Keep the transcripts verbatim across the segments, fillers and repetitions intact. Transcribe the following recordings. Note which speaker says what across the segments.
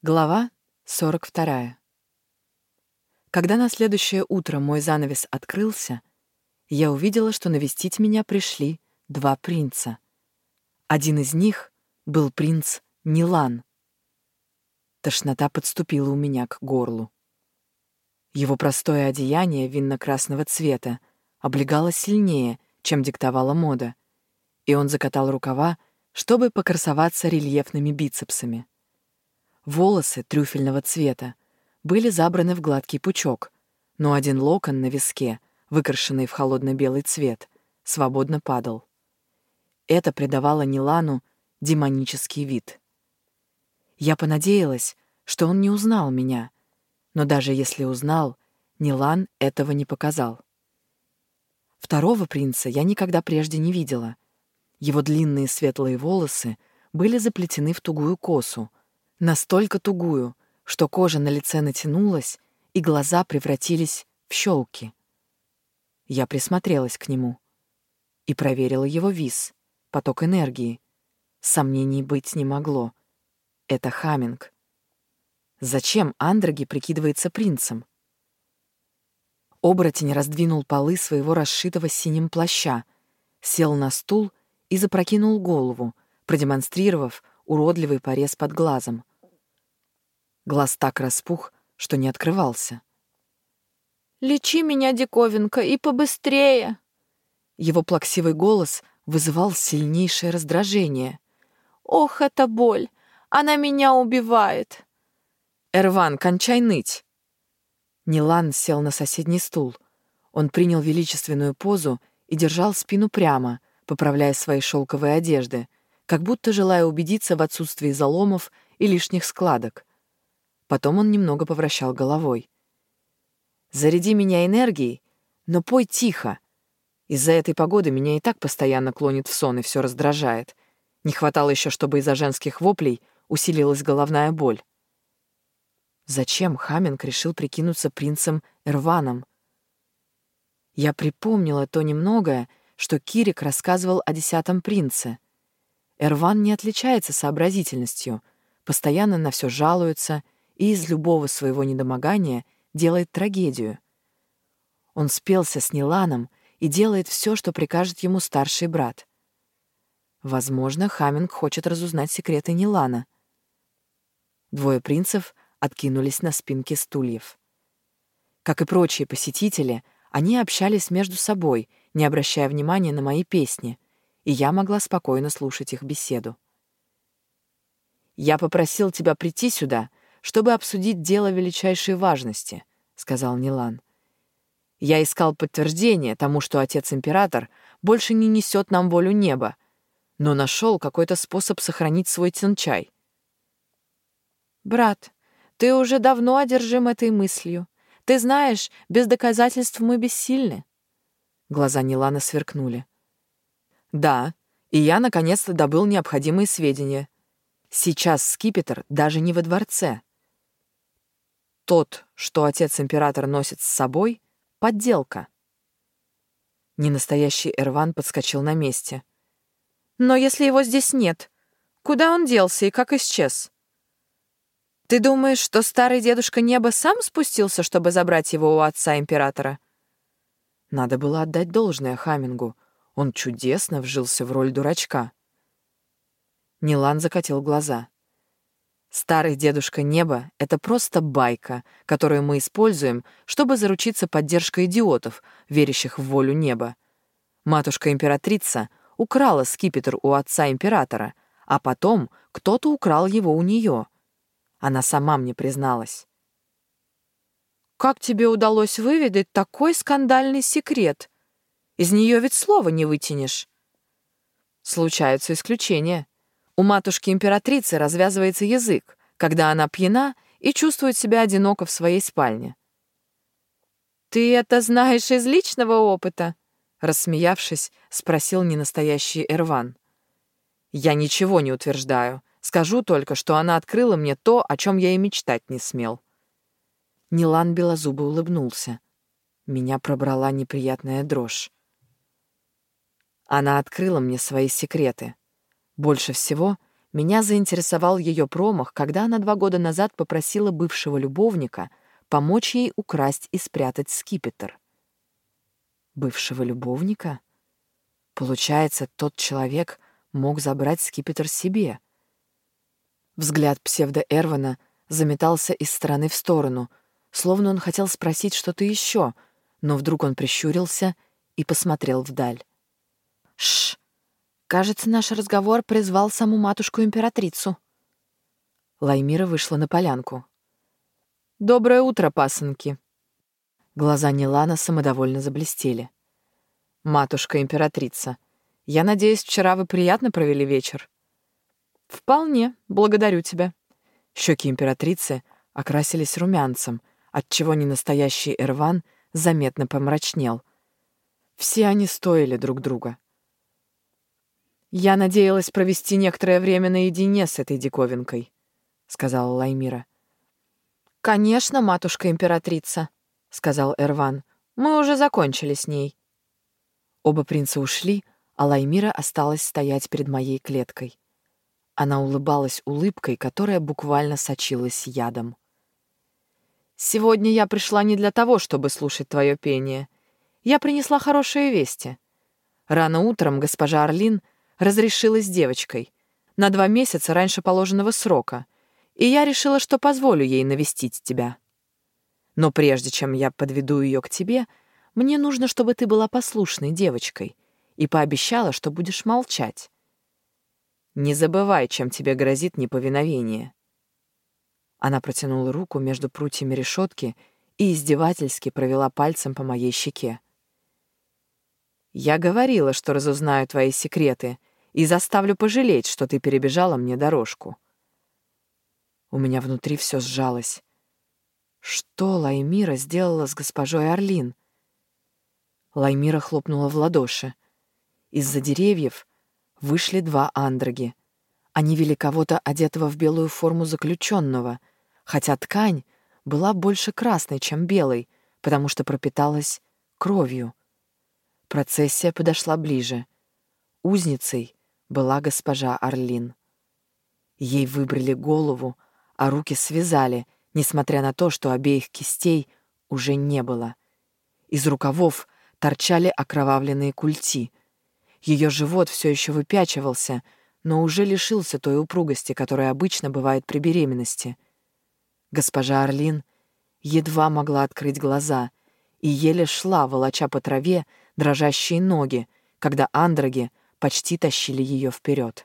Speaker 1: Глава сорок вторая. Когда на следующее утро мой занавес открылся, я увидела, что навестить меня пришли два принца. Один из них был принц Нилан. Тошнота подступила у меня к горлу. Его простое одеяние винно-красного цвета облегало сильнее, чем диктовала мода, и он закатал рукава, чтобы покрасоваться рельефными бицепсами. Волосы трюфельного цвета были забраны в гладкий пучок, но один локон на виске, выкрашенный в холодно-белый цвет, свободно падал. Это придавало Нилану демонический вид. Я понадеялась, что он не узнал меня, но даже если узнал, Нилан этого не показал. Второго принца я никогда прежде не видела. Его длинные светлые волосы были заплетены в тугую косу, настолько тугую, что кожа на лице натянулась, и глаза превратились в щелки. Я присмотрелась к нему и проверила его вис, поток энергии. Сомнений быть не могло. Это Хаминг. Зачем Андроги прикидывается принцем? Оборотень раздвинул полы своего расшитого синим плаща, сел на стул и запрокинул голову, продемонстрировав уродливый порез под глазом. Глаз так распух, что не открывался.
Speaker 2: «Лечи меня, диковинка, и побыстрее!»
Speaker 1: Его плаксивый голос вызывал сильнейшее раздражение.
Speaker 2: «Ох, эта боль! Она меня убивает!»
Speaker 1: «Эрван, кончай ныть!» Нилан сел на соседний стул. Он принял величественную позу и держал спину прямо, поправляя свои шелковые одежды, как будто желая убедиться в отсутствии заломов и лишних складок. Потом он немного повращал головой. «Заряди меня энергией, но пой тихо. Из-за этой погоды меня и так постоянно клонит в сон и все раздражает. Не хватало еще, чтобы из-за женских воплей усилилась головная боль». Зачем Хаминг решил прикинуться принцем Эрваном? Я припомнила то немногое, что Кирик рассказывал о десятом принце. Эрван не отличается сообразительностью, постоянно на все жалуется и из любого своего недомогания делает трагедию. Он спелся с Ниланом и делает все, что прикажет ему старший брат. Возможно, Хаминг хочет разузнать секреты Нилана. Двое принцев откинулись на спинки стульев. Как и прочие посетители, они общались между собой, не обращая внимания на мои песни, и я могла спокойно слушать их беседу. «Я попросил тебя прийти сюда, чтобы обсудить дело величайшей важности», — сказал Нилан. «Я искал подтверждение тому, что отец-император больше не несет нам волю неба, но нашел какой-то способ сохранить свой Тянчай».
Speaker 2: «Брат, ты уже давно одержим этой мыслью. Ты знаешь, без доказательств мы бессильны».
Speaker 1: Глаза Нилана сверкнули. «Да, и я наконец-то добыл необходимые сведения. Сейчас скипетр даже не во дворце. Тот, что отец-император носит с собой, — подделка». Ненастоящий Эрван подскочил на месте.
Speaker 2: «Но если его здесь нет, куда он делся и как исчез? Ты думаешь, что старый дедушка Неба сам спустился, чтобы забрать его у отца-императора?»
Speaker 1: Надо было отдать должное Хамингу. Он чудесно вжился в роль дурачка. Нилан закатил глаза. «Старый дедушка Неба — это просто байка, которую мы используем, чтобы заручиться поддержкой идиотов, верящих в волю неба. Матушка-императрица украла скипетр у отца-императора, а потом кто-то украл его у нее. Она сама мне призналась».
Speaker 2: «Как тебе удалось выведать такой скандальный секрет? Из нее ведь слова не вытянешь».
Speaker 1: «Случаются исключения. У матушки-императрицы развязывается язык, когда она пьяна и чувствует себя одиноко в своей спальне».
Speaker 2: «Ты это знаешь из личного опыта?»
Speaker 1: Рассмеявшись, спросил ненастоящий Эрван. «Я ничего не утверждаю. Скажу только, что она открыла мне то, о чем я и мечтать не смел». Нилан белозубо улыбнулся. Меня пробрала неприятная дрожь. Она открыла мне свои секреты. Больше всего Меня заинтересовал ее промах, когда она два года назад попросила бывшего любовника помочь ей украсть и спрятать скипетр. Бывшего любовника? Получается, тот человек мог забрать скипетр себе. Взгляд псевдо-Эрвана заметался из стороны в сторону, словно он хотел спросить что-то еще, но вдруг он прищурился и посмотрел вдаль. «Шш! Кажется, наш разговор призвал саму матушку-императрицу». Лаймира вышла на полянку. «Доброе утро, пасынки!» Глаза Нилана самодовольно заблестели. «Матушка-императрица, я надеюсь, вчера вы приятно провели вечер?» «Вполне, благодарю тебя». Щеки императрицы окрасились румянцем, отчего ненастоящий Эрван заметно помрачнел. Все они стоили друг друга. «Я надеялась провести некоторое время наедине с этой диковинкой», — сказала Лаймира. «Конечно, матушка-императрица», — сказал Эрван. «Мы уже закончили с ней». Оба принца ушли, а Лаймира осталась стоять перед моей клеткой. Она улыбалась улыбкой, которая буквально сочилась ядом. «Сегодня я пришла не для того, чтобы слушать твое пение. Я принесла хорошие вести. Рано утром госпожа Орлин разрешилась с девочкой на два месяца раньше положенного срока, и я решила, что позволю ей навестить тебя. Но прежде чем я подведу ее к тебе, мне нужно, чтобы ты была послушной девочкой и пообещала, что будешь молчать. Не забывай, чем тебе грозит неповиновение». Она протянула руку между прутьями решетки и издевательски провела пальцем по моей щеке. «Я говорила, что разузнаю твои секреты и заставлю пожалеть, что ты перебежала мне дорожку». У меня внутри все сжалось. Что Лаймира сделала с госпожой Орлин? Лаймира хлопнула в ладоши. Из-за деревьев вышли два андроги. Они вели кого-то, одетого в белую форму заключенного, хотя ткань была больше красной, чем белой, потому что пропиталась кровью. Процессия подошла ближе. Узницей была госпожа Орлин. Ей выбрили голову, а руки связали, несмотря на то, что обеих кистей уже не было. Из рукавов торчали окровавленные культи. Ее живот все еще выпячивался, но уже лишился той упругости, которая обычно бывает при беременности. Госпожа Орлин едва могла открыть глаза и еле шла, волоча по траве дрожащие ноги, когда андроги почти тащили ее вперед.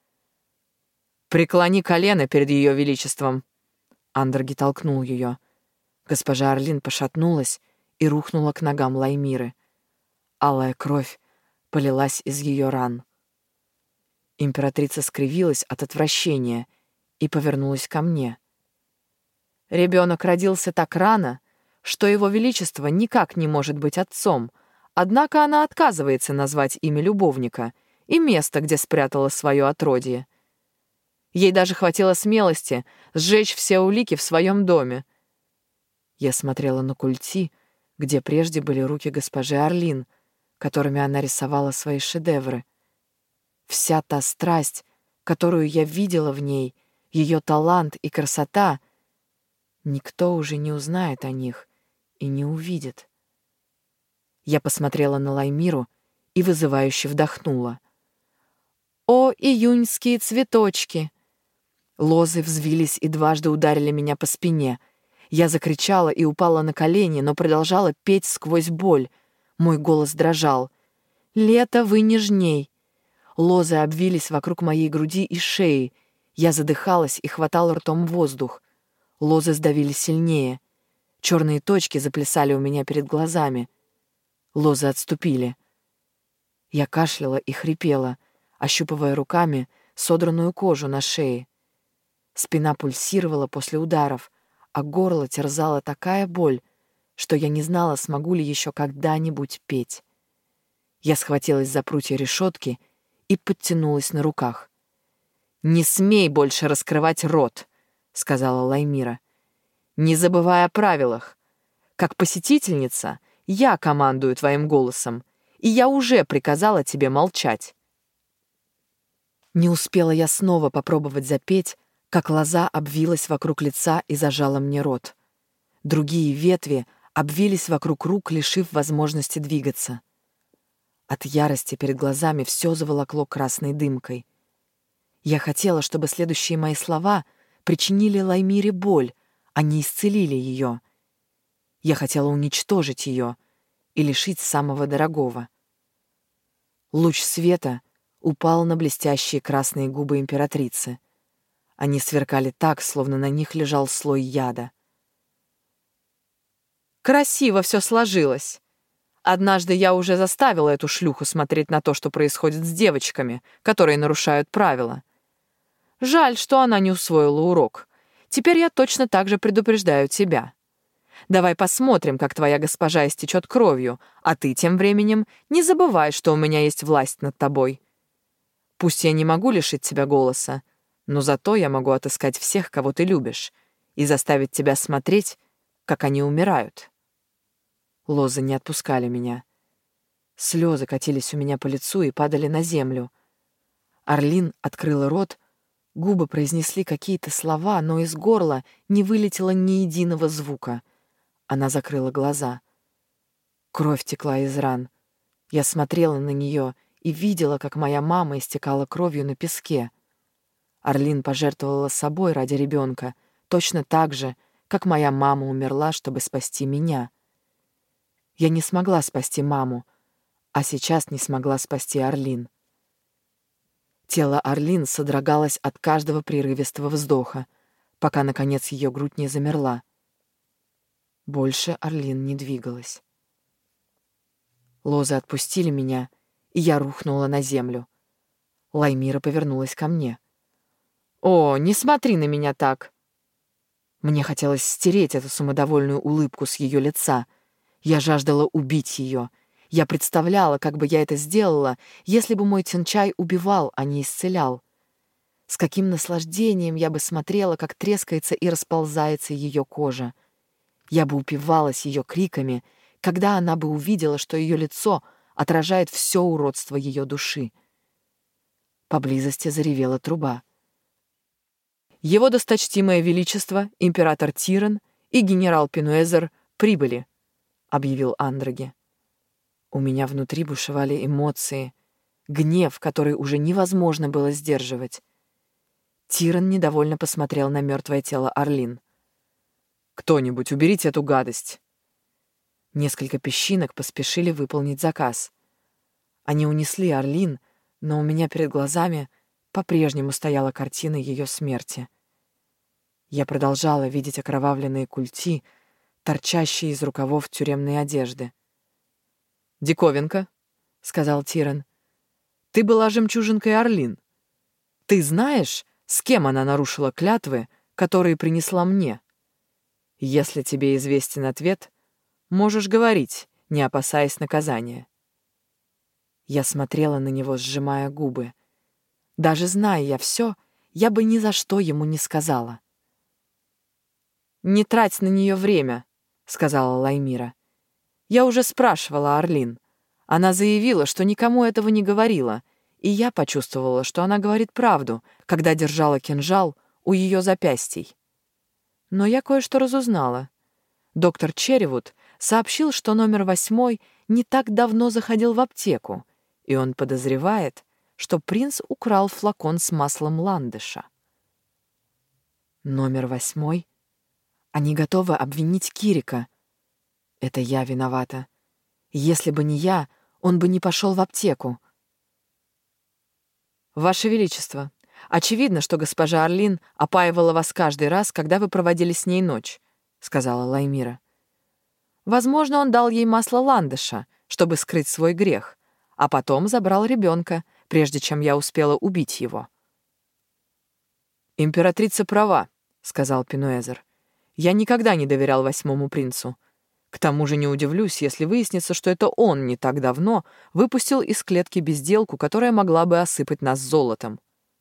Speaker 1: «Преклони колено перед ее величеством!» Андроги толкнул ее. Госпожа Орлин пошатнулась и рухнула к ногам Лаймиры. Алая кровь полилась из ее ран. Императрица скривилась от отвращения и повернулась ко мне. «Ребенок родился так рано, что его величество никак не может быть отцом, однако она отказывается назвать имя любовника и место, где спрятала свое отродье. Ей даже хватило смелости сжечь все улики в своем доме». Я смотрела на культи, где прежде были руки госпожи Орлин, которыми она рисовала свои шедевры. Вся та страсть, которую я видела в ней, ее талант и красота, никто уже не узнает о них и не увидит. Я посмотрела на Лаймиру и вызывающе вдохнула. «О, июньские цветочки!» Лозы взвились и дважды ударили меня по спине. Я закричала и упала на колени, но продолжала петь сквозь боль. Мой голос дрожал. «Лето, вы нежней!» Лозы обвились вокруг моей груди и шеи. Я задыхалась и хватала ртом воздух. Лозы сдавили сильнее. Черные точки заплясали у меня перед глазами. Лозы отступили. Я кашляла и хрипела, ощупывая руками содранную кожу на шее. Спина пульсировала после ударов, а горло терзала такая боль, что я не знала, смогу ли еще когда-нибудь петь. Я схватилась за прутья решетки и подтянулась на руках. «Не смей больше раскрывать рот», — сказала Лаймира. «Не забывай о правилах. Как посетительница я командую твоим голосом, и я уже приказала тебе молчать». Не успела я снова попробовать запеть, как лоза обвилась вокруг лица и зажала мне рот. Другие ветви обвились вокруг рук, лишив возможности двигаться. От ярости перед глазами все заволокло красной дымкой. Я хотела, чтобы следующие мои слова причинили Лаймире боль, а не исцелили ее. Я хотела уничтожить ее и лишить самого дорогого. Луч света упал на блестящие красные губы императрицы. Они сверкали так, словно на них лежал слой яда.
Speaker 2: Красиво все сложилось. Однажды я уже заставила эту шлюху смотреть на то, что происходит с девочками, которые нарушают правила. Жаль, что она не усвоила урок. Теперь я точно так же предупреждаю тебя. Давай посмотрим, как твоя госпожа истечет кровью, а ты тем временем не забывай, что у меня есть власть над тобой. Пусть я не могу лишить тебя голоса, но зато я могу отыскать всех, кого ты любишь, и заставить тебя смотреть, как они умирают».
Speaker 1: Лозы не отпускали меня. Слезы катились у меня по лицу и падали на землю. Орлин открыла рот, губы произнесли какие-то слова, но из горла не вылетело ни единого звука. Она закрыла глаза. Кровь текла из ран. Я смотрела на нее и видела, как моя мама истекала кровью на песке. Орлин пожертвовала собой ради ребенка, точно так же, как моя мама умерла, чтобы спасти меня. Я не смогла спасти маму, а сейчас не смогла спасти Орлин. Тело Орлин содрогалось от каждого прерывистого вздоха, пока, наконец, ее грудь не замерла. Больше Орлин не двигалась. Лозы отпустили меня, и я рухнула на землю. Лаймира повернулась ко мне.
Speaker 2: «О, не смотри на меня так!»
Speaker 1: Мне хотелось стереть эту самодовольную улыбку с ее лица. Я жаждала убить ее. Я представляла, как бы я это сделала, если бы мой Тянчай убивал, а не исцелял. С каким наслаждением я бы смотрела, как трескается и расползается ее кожа. Я бы упивалась ее криками, когда она бы увидела, что ее лицо отражает все уродство ее души. Поблизости заревела труба.
Speaker 2: «Его досточтимое величество, император Тиран и генерал Пинуэзер прибыли», — объявил Андроги.
Speaker 1: У меня внутри бушевали эмоции, гнев, который уже невозможно было сдерживать. Тиран недовольно посмотрел на мертвое тело Орлин.
Speaker 2: «Кто-нибудь, уберите эту гадость!»
Speaker 1: Несколько песчинок поспешили выполнить заказ. Они унесли Орлин, но у меня перед глазами по-прежнему стояла картина ее смерти. Я продолжала видеть окровавленные культи, торчащие из рукавов тюремной одежды.
Speaker 2: «Диковинка», — сказал Тиран, — «ты была жемчужинкой Орлин. Ты знаешь, с кем она нарушила клятвы, которые принесла мне? Если тебе известен ответ, можешь говорить, не опасаясь наказания».
Speaker 1: Я смотрела на него, сжимая губы. Даже зная я все, я бы ни за что ему не сказала.
Speaker 2: «Не трать на нее время», — сказала Лаймира. «Я уже спрашивала Орлин. Она заявила, что никому этого не говорила, и я почувствовала, что она говорит правду, когда держала кинжал у ее запястий. Но я кое-что разузнала. Доктор Черривуд сообщил, что номер восьмой не так давно заходил в аптеку, и он подозревает, что принц украл флакон с маслом ландыша».
Speaker 1: Номер восьмой? Они готовы обвинить Кирика. Это я виновата. Если бы не я, он бы не пошел в аптеку.
Speaker 2: «Ваше Величество, очевидно, что госпожа Орлин опаивала вас каждый раз, когда вы проводили с ней ночь», — сказала Лаймира. «Возможно, он дал ей масло ландыша, чтобы скрыть свой грех, а потом забрал ребенка, прежде чем я успела убить его». «Императрица права», — сказал Пинуэзер. «Я никогда не доверял восьмому принцу. К тому же не удивлюсь, если выяснится, что это он не так давно выпустил из клетки безделку, которая могла бы осыпать нас золотом».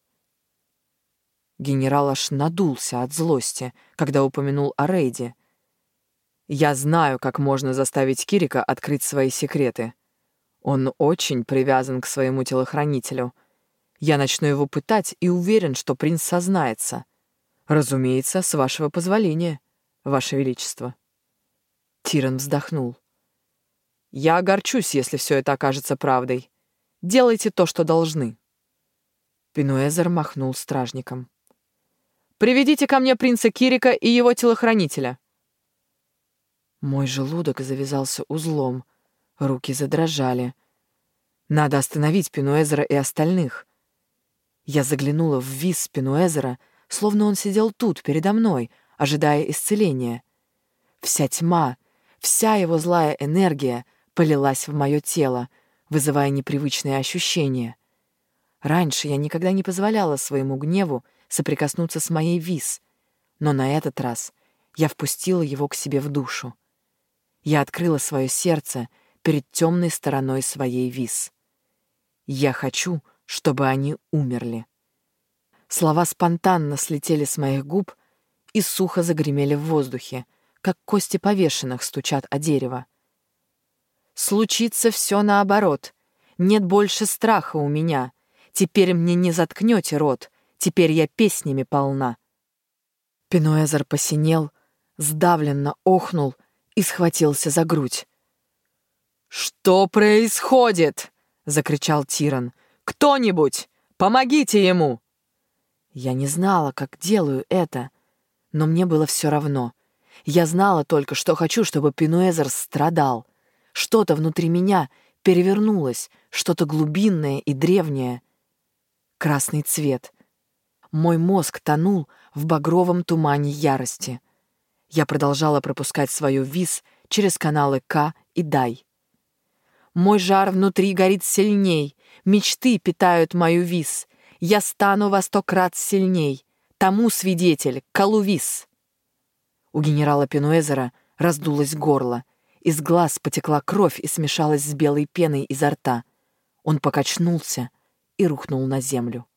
Speaker 1: Генерал аж надулся от злости, когда упомянул о рейде.
Speaker 2: «Я знаю, как можно заставить Кирика открыть свои секреты. Он очень привязан к своему телохранителю. Я начну его пытать и уверен, что принц сознается. Разумеется, с вашего позволения, ваше величество». Тиран вздохнул. «Я огорчусь, если все это окажется правдой. Делайте то, что должны». Пенуэзер махнул стражником. «Приведите ко мне принца Кирика и его телохранителя». Мой желудок завязался узлом, руки задрожали. Надо остановить Пенуэзера и остальных. Я заглянула в виз Пенуэзера, словно он сидел тут, передо мной, ожидая исцеления. Вся тьма, вся его злая энергия полилась в мое тело, вызывая непривычные ощущения. Раньше я никогда не позволяла своему гневу соприкоснуться с моей виз, но на этот раз я впустила его к себе в душу. Я открыла свое сердце перед темной стороной своей виз. Я хочу, чтобы они умерли. Слова спонтанно слетели с моих губ и сухо загремели в воздухе, как кости повешенных стучат о дерево. Случится все наоборот. Нет больше страха у меня. Теперь мне не заткнете рот. Теперь я песнями полна. Пенуэзер посинел, сдавленно охнул и схватился за грудь. «Что происходит?» — закричал Тиран. «Кто-нибудь! Помогите ему!» Я не знала, как делаю это, но мне было все равно. Я знала только, что хочу, чтобы Пенуэзер страдал. Что-то внутри меня перевернулось, что-то глубинное и древнее. Красный цвет. Мой мозг тонул в багровом тумане ярости. Я продолжала пропускать свою виз через каналы К и Дай. Мой жар внутри горит сильней, мечты питают мою виз. Я стану во сто крат сильней. Тому свидетель, Калувис. У генерала Пенуэзера раздулось горло. Из глаз потекла кровь и смешалась с белой пеной изо рта. Он покачнулся и рухнул на землю.